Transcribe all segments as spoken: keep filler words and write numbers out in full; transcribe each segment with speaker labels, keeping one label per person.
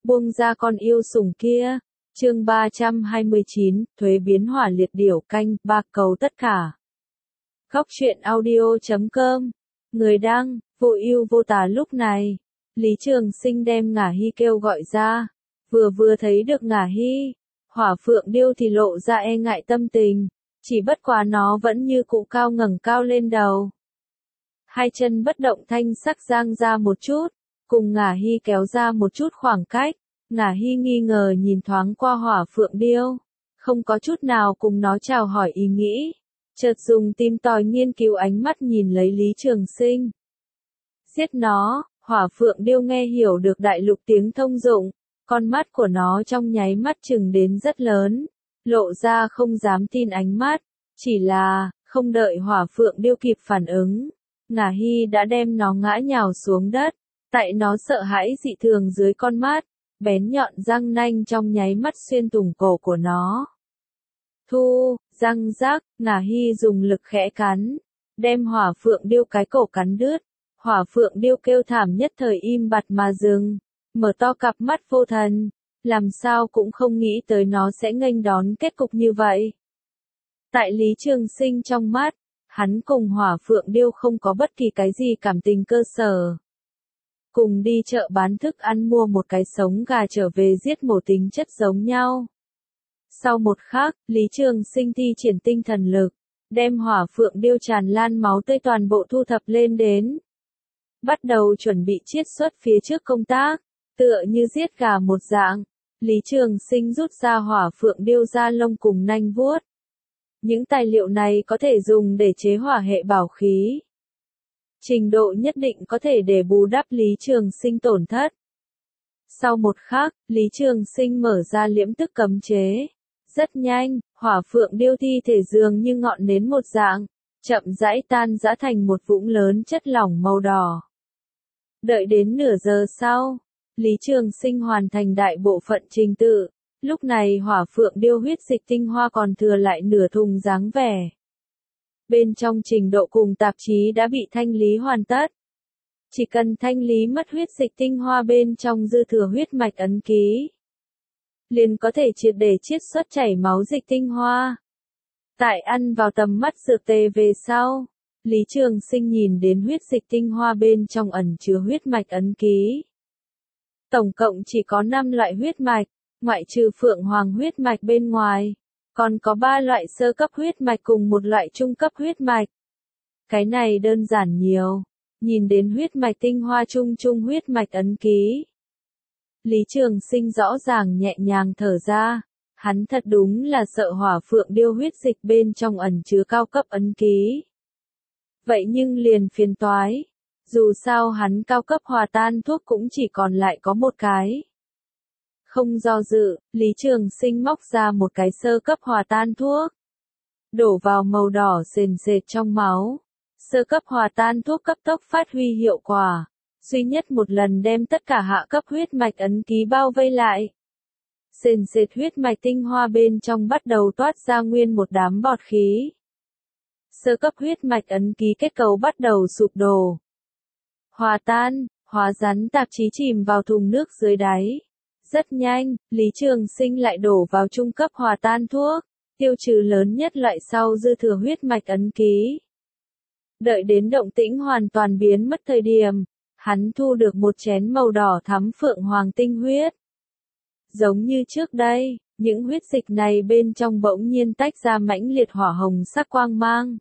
Speaker 1: buông ra con yêu sủng kia. Chương ba trăm hai mươi chín, thuế biến hỏa liệt điểu canh, ba cầu tất cả. Góc truyện audio chấm com. Người đăng, vô ưu vô tà. Lúc này, Lý Trường Sinh đem Ngả Hy kêu gọi ra. Vừa vừa thấy được Ngả Hy, Hỏa Phượng Điêu thì lộ ra e ngại tâm tình, chỉ bất quá nó vẫn như cũ cao ngẩng cao lên đầu. Hai chân bất động thanh sắc giang ra một chút, cùng Ngả Hy kéo ra một chút khoảng cách. Ngả Hy nghi ngờ nhìn thoáng qua Hỏa Phượng Điêu, không có chút nào cùng nó chào hỏi ý nghĩ, chợt dùng tim tòi nghiên cứu ánh mắt nhìn lấy Lý Trường Sinh. Giết nó. Hỏa Phượng Điêu nghe hiểu được đại lục tiếng thông dụng, con mắt của nó trong nháy mắt chừng đến rất lớn, lộ ra không dám tin ánh mắt, chỉ là, không đợi Hỏa Phượng Điêu kịp phản ứng, Ngả Hy đã đem nó ngã nhào xuống đất, tại nó sợ hãi dị thường dưới con mắt, bén nhọn răng nanh trong nháy mắt xuyên thủng cổ của nó. Thu, răng rác, Ngả Hy dùng lực khẽ cắn, đem Hỏa Phượng Điêu cái cổ cắn đứt. Hỏa Phượng Điêu kêu thảm nhất thời im bặt mà dừng, mở to cặp mắt vô thần, làm sao cũng không nghĩ tới nó sẽ nghênh đón kết cục như vậy. Tại Lý Trường Sinh trong mắt, hắn cùng Hỏa Phượng Điêu không có bất kỳ cái gì cảm tình cơ sở. Cùng đi chợ bán thức ăn mua một cái sống gà trở về giết mổ tính chất giống nhau. Sau một khắc, Lý Trường Sinh thi triển tinh thần lực, đem Hỏa Phượng Điêu tràn lan máu tươi toàn bộ thu thập lên đến. Bắt đầu chuẩn bị chiết xuất phía trước công tác, tựa như giết gà một dạng, Lý Trường Sinh rút ra Hỏa Phượng Điêu da lông cùng nanh vuốt. Những tài liệu này có thể dùng để chế hỏa hệ bảo khí. Trình độ nhất định có thể để bù đắp Lý Trường Sinh tổn thất. Sau một khắc, Lý Trường Sinh mở ra liễm tức cấm chế. Rất nhanh, Hỏa Phượng Điêu thi thể dường như ngọn nến một dạng, chậm rãi tan rã thành một vũng lớn chất lỏng màu đỏ. Đợi đến nửa giờ sau, Lý Trường Sinh hoàn thành đại bộ phận trình tự, lúc này Hỏa Phượng Điêu huyết dịch tinh hoa còn thừa lại nửa thùng dáng vẻ. Bên trong trình độ cùng tạp chí đã bị thanh lý hoàn tất. Chỉ cần thanh lý mất huyết dịch tinh hoa bên trong dư thừa huyết mạch ấn ký, liền có thể triệt để chiết xuất chảy máu dịch tinh hoa. Tại ăn vào tầm mắt dược tề về sau, Lý Trường Sinh nhìn đến huyết dịch tinh hoa bên trong ẩn chứa huyết mạch ấn ký. Tổng cộng chỉ có năm loại huyết mạch, ngoại trừ Phượng Hoàng huyết mạch bên ngoài, còn có ba loại sơ cấp huyết mạch cùng một loại trung cấp huyết mạch. Cái này đơn giản nhiều, nhìn đến huyết mạch tinh hoa trung trung huyết mạch ấn ký. Lý Trường Sinh rõ ràng nhẹ nhàng thở ra, hắn thật đúng là sợ Hỏa Phượng Điêu huyết dịch bên trong ẩn chứa cao cấp ấn ký. Vậy nhưng liền phiền toái, dù sao hắn cao cấp hòa tan thuốc cũng chỉ còn lại có một cái. Không do dự, Lý Trường Sinh móc ra một cái sơ cấp hòa tan thuốc, đổ vào màu đỏ sền sệt trong máu. Sơ cấp hòa tan thuốc cấp tốc phát huy hiệu quả, duy nhất một lần đem tất cả hạ cấp huyết mạch ấn ký bao vây lại. Sền sệt huyết mạch tinh hoa bên trong bắt đầu toát ra nguyên một đám bọt khí. Sơ cấp huyết mạch ấn ký kết cấu bắt đầu sụp đổ. Hòa tan, hóa rắn tạp chí chìm vào thùng nước dưới đáy. Rất nhanh, Lý Trường Sinh lại đổ vào trung cấp hòa tan thuốc, tiêu trừ lớn nhất loại sau dư thừa huyết mạch ấn ký. Đợi đến động tĩnh hoàn toàn biến mất thời điểm, hắn thu được một chén màu đỏ thắm Phượng Hoàng tinh huyết. Giống như trước đây, những huyết dịch này bên trong bỗng nhiên tách ra mãnh liệt hỏa hồng sắc quang mang.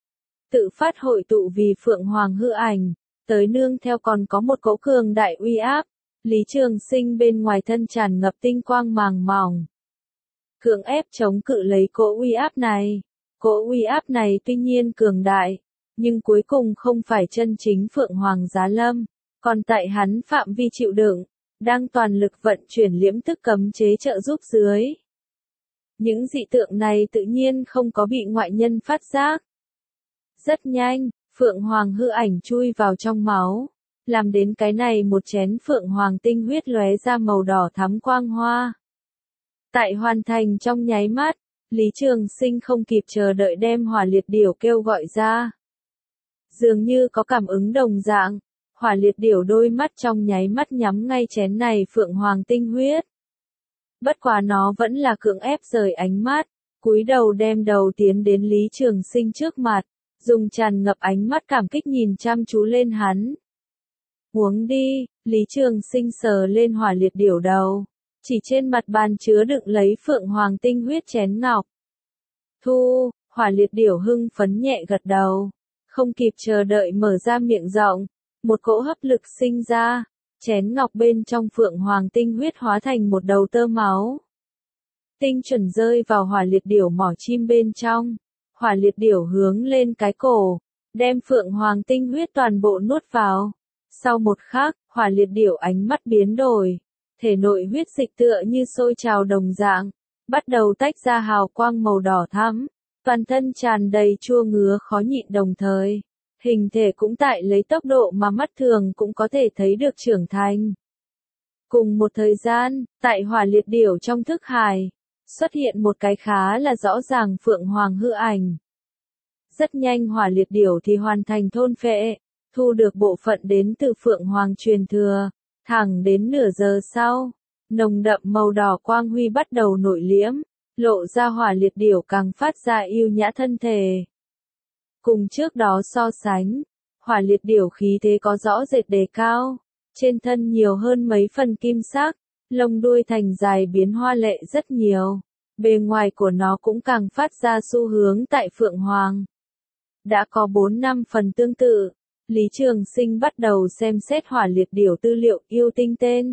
Speaker 1: Tự phát hội tụ vì Phượng Hoàng hư ảnh, tới nương theo còn có một cỗ cường đại uy áp, Lý Trường Sinh bên ngoài thân tràn ngập tinh quang màng mỏng. Cưỡng ép chống cự lấy cỗ uy áp này, cỗ uy áp này tuy nhiên cường đại, nhưng cuối cùng không phải chân chính Phượng Hoàng Giá Lâm, còn tại hắn phạm vi chịu đựng, đang toàn lực vận chuyển liễm tức cấm chế trợ giúp dưới. Những dị tượng này tự nhiên không có bị ngoại nhân phát giác. Rất nhanh, Phượng Hoàng hư ảnh chui vào trong máu, làm đến cái này một chén Phượng Hoàng tinh huyết lóe ra màu đỏ thắm quang hoa. Tại hoàn thành trong nháy mắt, Lý Trường Sinh không kịp chờ đợi đem Hỏa Liệt Điểu kêu gọi ra. Dường như có cảm ứng đồng dạng, Hỏa liệt điểu đôi mắt trong nháy mắt nhắm ngay chén này phượng hoàng tinh huyết. Bất quá nó vẫn là cưỡng ép rời ánh mắt, cúi đầu đem đầu tiến đến Lý Trường Sinh trước mặt, dùng tràn ngập ánh mắt cảm kích nhìn chăm chú lên hắn. Uống đi, Lý Trường Sinh sờ lên hỏa liệt điểu đầu, chỉ trên mặt bàn chứa đựng lấy phượng hoàng tinh huyết chén ngọc. Thu, hỏa liệt điểu hưng phấn nhẹ gật đầu, không kịp chờ đợi mở ra miệng rộng, một cỗ hấp lực sinh ra, chén ngọc bên trong phượng hoàng tinh huyết hóa thành một đầu tơ máu. Tinh chuẩn rơi vào hỏa liệt điểu mỏ chim bên trong, hỏa liệt điểu hướng lên cái cổ, đem phượng hoàng tinh huyết toàn bộ nuốt vào. Sau một khắc, hỏa liệt điểu ánh mắt biến đổi, thể nội huyết dịch tựa như sôi trào đồng dạng, bắt đầu tách ra hào quang màu đỏ thắm, toàn thân tràn đầy chua ngứa khó nhịn đồng thời. Hình thể cũng tại lấy tốc độ mà mắt thường cũng có thể thấy được trưởng thành. Cùng một thời gian, tại hỏa liệt điểu trong thức hải, xuất hiện một cái khá là rõ ràng phượng hoàng hư ảnh. Rất nhanh hỏa liệt điểu thì hoàn thành thôn phệ, thu được bộ phận đến từ phượng hoàng truyền thừa, thẳng đến nửa giờ sau, nồng đậm màu đỏ quang huy bắt đầu nổi liễm, lộ ra hỏa liệt điểu càng phát ra yêu nhã thân thể. Cùng trước đó so sánh, hỏa liệt điểu khí thế có rõ rệt đề cao, trên thân nhiều hơn mấy phần kim sắc, lông đuôi thành dài biến hoa lệ rất nhiều, bề ngoài của nó cũng càng phát ra xu hướng tại phượng hoàng. Đã có bốn năm phần tương tự, Lý Trường Sinh bắt đầu xem xét hỏa liệt điểu tư liệu yêu tinh tên.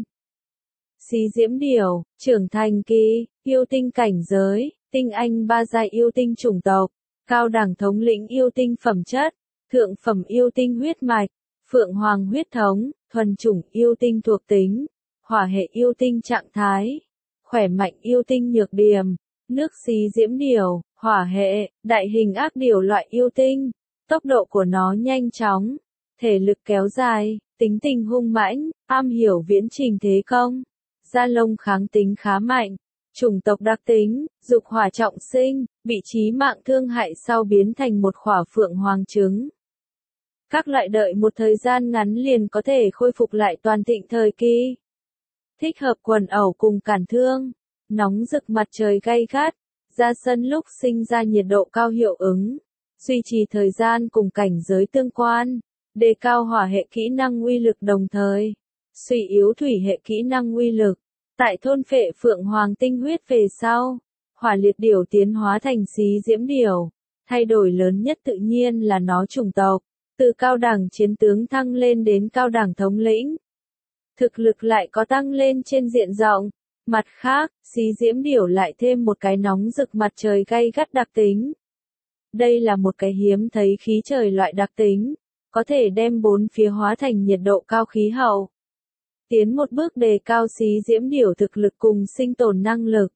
Speaker 1: Xí diễm điểu, trưởng thành kỳ, yêu tinh cảnh giới, tinh anh ba giai yêu tinh chủng tộc. Cao đẳng thống lĩnh yêu tinh phẩm chất, thượng phẩm yêu tinh huyết mạch, phượng hoàng huyết thống, thuần chủng yêu tinh thuộc tính, hỏa hệ yêu tinh trạng thái, khỏe mạnh yêu tinh nhược điểm, nước xí diễm điểu, hỏa hệ, đại hình ác điểu loại yêu tinh, tốc độ của nó nhanh chóng, thể lực kéo dài, tính tình hung mãnh, am hiểu viễn trình thế công, da lông kháng tính khá mạnh. Chủng tộc đặc tính, dục hỏa trọng sinh, bị chí mạng thương hại sau biến thành một khỏa phượng hoàng trứng. Các loại đợi một thời gian ngắn liền có thể khôi phục lại toàn thịnh thời kỳ. Thích hợp quần ẩu cùng cản thương, nóng rực mặt trời gay gắt, ra sân lúc sinh ra nhiệt độ cao hiệu ứng, duy trì thời gian cùng cảnh giới tương quan, đề cao hỏa hệ kỹ năng uy lực đồng thời, suy yếu thủy hệ kỹ năng uy lực. Tại thôn phệ phượng hoàng tinh huyết về sau, hỏa liệt điểu tiến hóa thành xí diễm điểu, thay đổi lớn nhất tự nhiên là nó chủng tộc, từ cao đẳng chiến tướng thăng lên đến cao đẳng thống lĩnh. Thực lực lại có tăng lên trên diện rộng, mặt khác, xí diễm điểu lại thêm một cái nóng rực mặt trời gay gắt đặc tính. Đây là một cái hiếm thấy khí trời loại đặc tính, có thể đem bốn phía hóa thành nhiệt độ cao khí hậu. Tiến một bước đề cao xí diễm điểu thực lực cùng sinh tồn năng lực.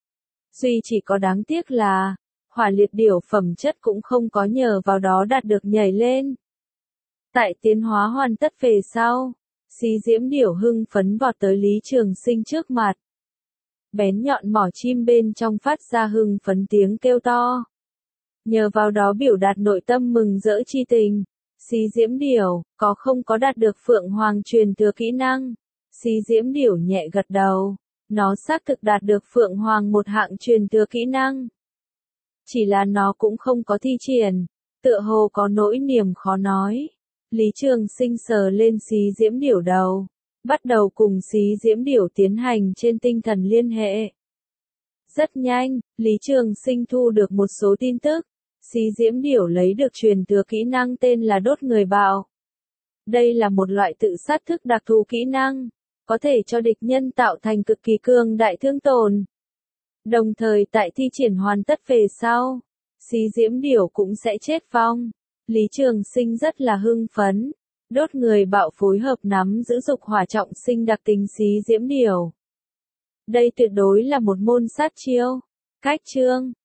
Speaker 1: Duy chỉ có đáng tiếc là, hỏa liệt điểu phẩm chất cũng không có nhờ vào đó đạt được nhảy lên. Tại tiến hóa hoàn tất về sau, xí diễm điểu hưng phấn vọt tới Lý Trường Sinh trước mặt. Bén nhọn mỏ chim bên trong phát ra hưng phấn tiếng kêu to. Nhờ vào đó biểu đạt nội tâm mừng rỡ chi tình. Xí diễm điểu, có không có đạt được phượng hoàng truyền thừa kỹ năng? Xí diễm điểu nhẹ gật đầu, nó xác thực đạt được phượng hoàng một hạng truyền thừa kỹ năng. Chỉ là nó cũng không có thi triển, tựa hồ có nỗi niềm khó nói. Lý Trường Sinh sờ lên xí diễm điểu đầu, bắt đầu cùng xí diễm điểu tiến hành trên tinh thần liên hệ. Rất nhanh, Lý Trường Sinh thu được một số tin tức. Xí diễm điểu lấy được truyền thừa kỹ năng tên là đốt người bạo. Đây là một loại tự sát thức đặc thù kỹ năng, có thể cho địch nhân tạo thành cực kỳ cường đại thương tổn. Đồng thời tại thi triển hoàn tất về sau, xí diễm điểu cũng sẽ chết vong. Lý Trường Sinh rất là hưng phấn, đốt người bạo phối hợp nắm giữ dục hỏa trọng sinh đặc tính xí diễm điểu. Đây tuyệt đối là một môn sát chiêu. Cách chương